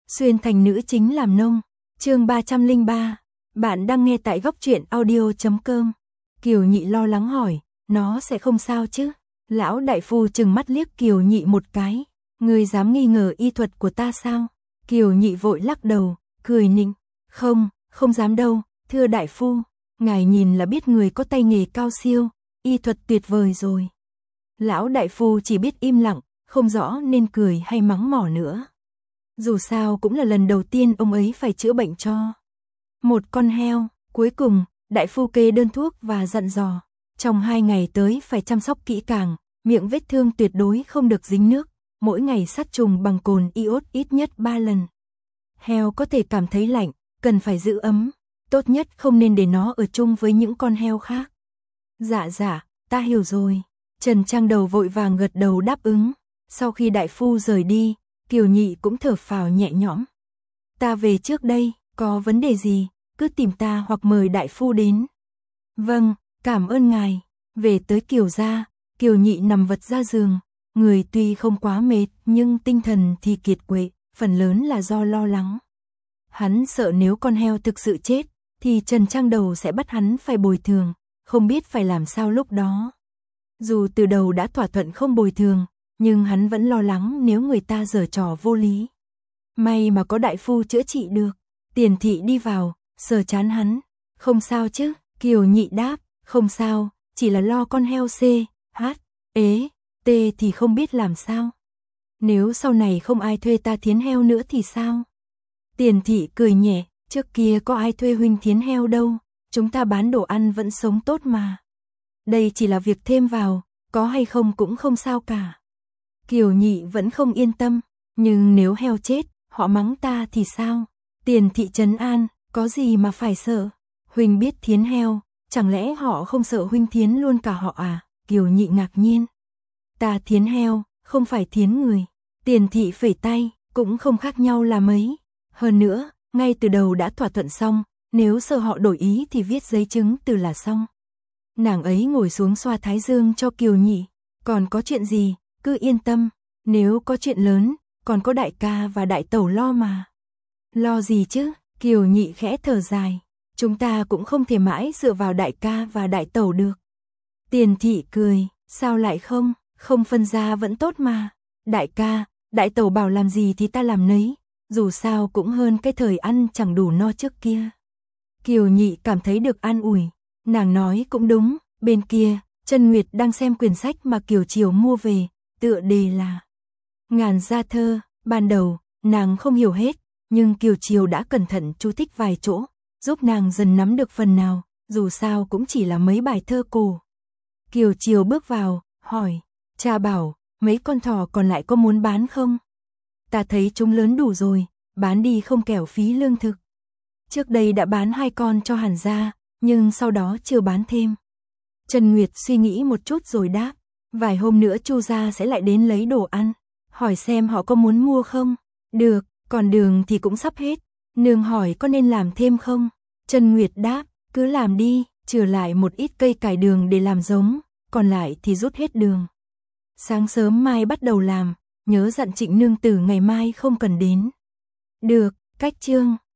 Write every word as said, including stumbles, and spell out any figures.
xuyên thành nữ chính làm nông. Chương ba trăm lẻ ba. Bạn đang nghe tại góc truyện audio chấm com. Kiều Nhị lo lắng hỏi, nó sẽ không sao chứ? Lão đại phu trừng mắt liếc Kiều Nhị một cái, ngươi dám nghi ngờ y thuật của ta sao? Kiều Nhị vội lắc đầu, cười nịnh, không, không dám đâu, thưa đại phu, ngài nhìn là biết người có tay nghề cao siêu, y thuật tuyệt vời rồi. Lão đại phu chỉ biết im lặng, không rõ nên cười hay mắng mỏ nữa. Dù sao cũng là lần đầu tiên ông ấy phải chữa bệnh cho một con heo. Cuối cùng, đại phu kê đơn thuốc và dặn dò, trong hai ngày tới phải chăm sóc kỹ càng, miệng vết thương tuyệt đối không được dính nước, mỗi ngày sát trùng bằng cồn iốt ít nhất ba lần. Heo có thể cảm thấy lạnh, cần phải giữ ấm, tốt nhất không nên để nó ở chung với những con heo khác. Dạ dạ, ta hiểu rồi. Trần Trang Đầu vội vàng gật đầu đáp ứng. Sau khi đại phu rời đi, Kiều Nhị cũng thở phào nhẹ nhõm. Ta về trước đây, có vấn đề gì, cứ tìm ta hoặc mời đại phu đến. Vâng, cảm ơn ngài. Về tới Kiều gia, Kiều Nhị nằm vật ra giường, người tuy không quá mệt nhưng tinh thần thì kiệt quệ, phần lớn là do lo lắng. Hắn sợ nếu con heo thực sự chết, thì Trần Trang Đầu sẽ bắt hắn phải bồi thường, không biết phải làm sao lúc đó. Dù từ đầu đã thỏa thuận không bồi thường, nhưng hắn vẫn lo lắng nếu người ta giở trò vô lý. May mà có đại phu chữa trị được. Tiền thị đi vào, sờ chán hắn. Không sao chứ? Kiều Nhị đáp, không sao, chỉ là lo con heo C, H, ế, T thì không biết làm sao. Nếu sau này không ai thuê ta thiến heo nữa thì sao? Tiền thị cười nhẹ, trước kia có ai thuê huynh thiến heo đâu, chúng ta bán đồ ăn vẫn sống tốt mà. Đây chỉ là việc thêm vào, có hay không cũng không sao cả. Kiều Nhị vẫn không yên tâm, nhưng nếu heo chết, họ mắng ta thì sao? Tiền thị trấn an, có gì mà phải sợ? Huynh biết thiến heo, chẳng lẽ họ không sợ huynh thiến luôn cả họ à? Kiều Nhị ngạc nhiên. Ta thiến heo, không phải thiến người. Tiền thị phẩy tay, cũng không khác nhau là mấy. Hơn nữa, ngay từ đầu đã thỏa thuận xong, nếu sợ họ đổi ý thì viết giấy chứng từ là xong. Nàng ấy ngồi xuống xoa thái dương cho Kiều Nhị. Còn có chuyện gì, cứ yên tâm, nếu có chuyện lớn, còn có đại ca và đại tẩu lo mà. Lo gì chứ? Kiều Nhị khẽ thở dài. Chúng ta cũng không thể mãi dựa vào đại ca và đại tẩu được. Tiền thị cười, sao lại không? Không phân ra vẫn tốt mà. Đại ca, đại tẩu bảo làm gì thì ta làm nấy, dù sao cũng hơn cái thời ăn chẳng đủ no trước kia. Kiều Nhị cảm thấy được an ủi. Nàng nói cũng đúng, bên kia, Trân Nguyệt đang xem quyển sách mà Kiều Triều mua về, tựa đề là Ngàn Gia Thơ. Ban đầu, nàng không hiểu hết, nhưng Kiều Triều đã cẩn thận chú thích vài chỗ, giúp nàng dần nắm được phần nào, dù sao cũng chỉ là mấy bài thơ cổ. Kiều Triều bước vào, hỏi, cha bảo, mấy con thỏ còn lại có muốn bán không? Ta thấy chúng lớn đủ rồi, bán đi không kẻo phí lương thực. Trước đây đã bán hai con cho Hàn gia, nhưng sau đó chưa bán thêm. Trần Nguyệt suy nghĩ một chút rồi đáp, vài hôm nữa Chu gia sẽ lại đến lấy đồ ăn, hỏi xem họ có muốn mua không? Được, còn đường thì cũng sắp hết, nương hỏi có nên làm thêm không? Trần Nguyệt đáp, cứ làm đi, trừ lại một ít cây cải đường để làm giống, còn lại thì rút hết đường. Sáng sớm mai bắt đầu làm, nhớ dặn Trịnh nương tử ngày mai không cần đến. Được, cách chương.